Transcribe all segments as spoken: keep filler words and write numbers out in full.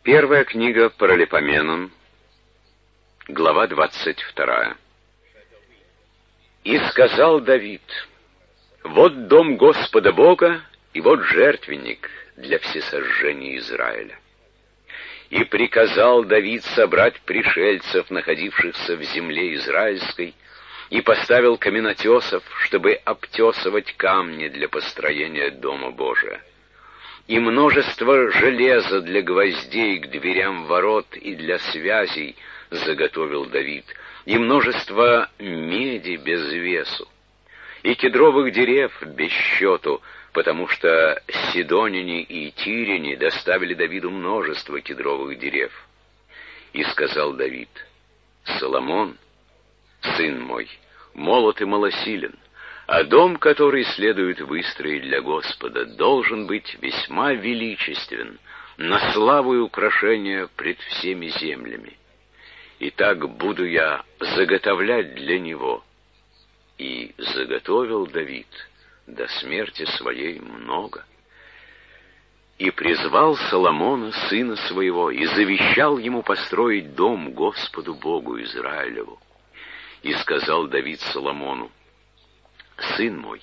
Первая книга Паралипоменон, глава двадцать вторая. «И сказал Давид: вот дом Господа Бога, и вот жертвенник для всесожжения Израиля. И приказал Давид собрать пришельцев, находившихся в земле израильской, и поставил каменотесов, чтобы обтесывать камни для построения дома Божия. И множество железа для гвоздей к дверям ворот и для связей заготовил Давид, и множество меди без весу, и кедровых дерев без счету, потому что сидоняне и тирине доставили Давиду множество кедровых дерев. И сказал Давид: Соломон, сын мой, молод и малосилен, а дом, который следует выстроить для Господа, должен быть весьма величествен, на славу и украшение пред всеми землями. Итак, буду я заготовлять для него. И заготовил Давид до смерти своей много. И призвал Соломона, сына своего, и завещал ему построить дом Господу Богу Израилеву. И сказал Давид Соломону: сын мой,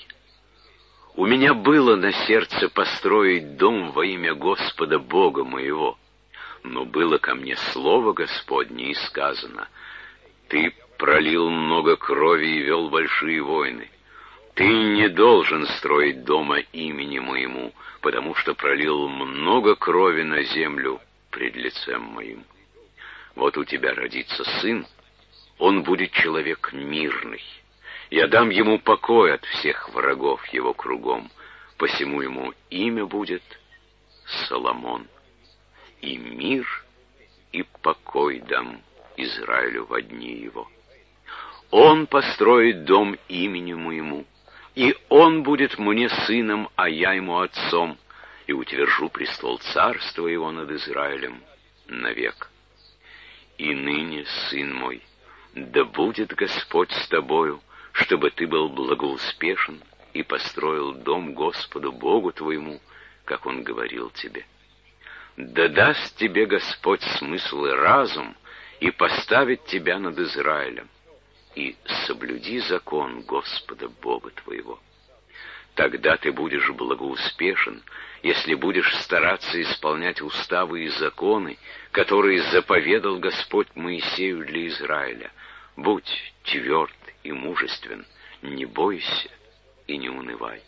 у меня было на сердце построить дом во имя Господа Бога моего, но было ко мне слово Господне, и сказано: ты пролил много крови и вел большие войны. Ты не должен строить дома имени моему, потому что пролил много крови на землю пред лицем моим. Вот у тебя родится сын, он будет человек мирный. Я дам ему покой от всех врагов его кругом, посему ему имя будет Соломон. И мир, и покой дам Израилю во дни его. Он построит дом имени моему, и он будет мне сыном, а я ему отцом, и утвержу престол царства его над Израилем навек. И ныне, сын мой, да будет Господь с тобою, чтобы ты был благоуспешен и построил дом Господу Богу твоему, как Он говорил тебе. Да даст тебе Господь смысл и разум, и поставит тебя над Израилем, и соблюди закон Господа Бога твоего. Тогда ты будешь благоуспешен, если будешь стараться исполнять уставы и законы, которые заповедал Господь Моисею для Израиля. Будь тверд и мужествен, не бойся и не унывай.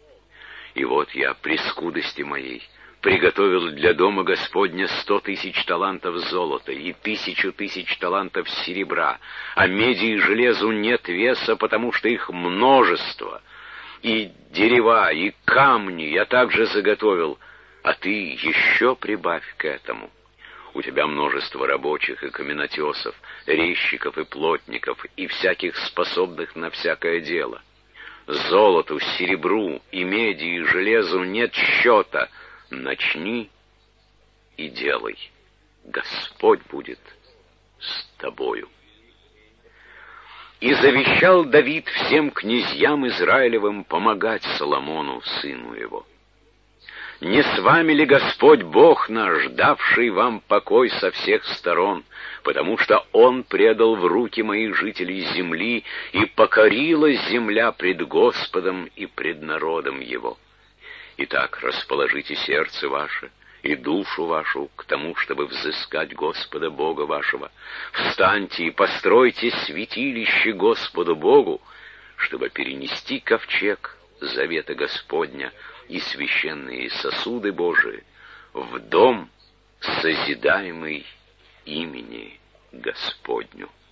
И вот я при скудости моей приготовил для дома Господня сто тысяч талантов золота и тысячу тысяч талантов серебра, а меди и железу нет веса, потому что их множество, и дерева, и камни я также заготовил, а ты еще прибавь к этому. У тебя множество рабочих и каменотесов, резчиков и плотников, и всяких способных на всякое дело. Золоту, серебру и меди и железу нет счета. Начни и делай. Господь будет с тобою. И завещал Давид всем князьям Израилевым помогать Соломону, сыну его. Не с вами ли Господь Бог наш, давший вам покой со всех сторон, потому что Он предал в руки моих жителей земли, и покорилась земля пред Господом и пред народом Его? Итак, расположите сердце ваше и душу вашу к тому, чтобы взыскать Господа Бога вашего. Встаньте и постройте святилище Господу Богу, чтобы перенести ковчег завета Господня и священные сосуды Божии в дом, созидаемый имени Господню.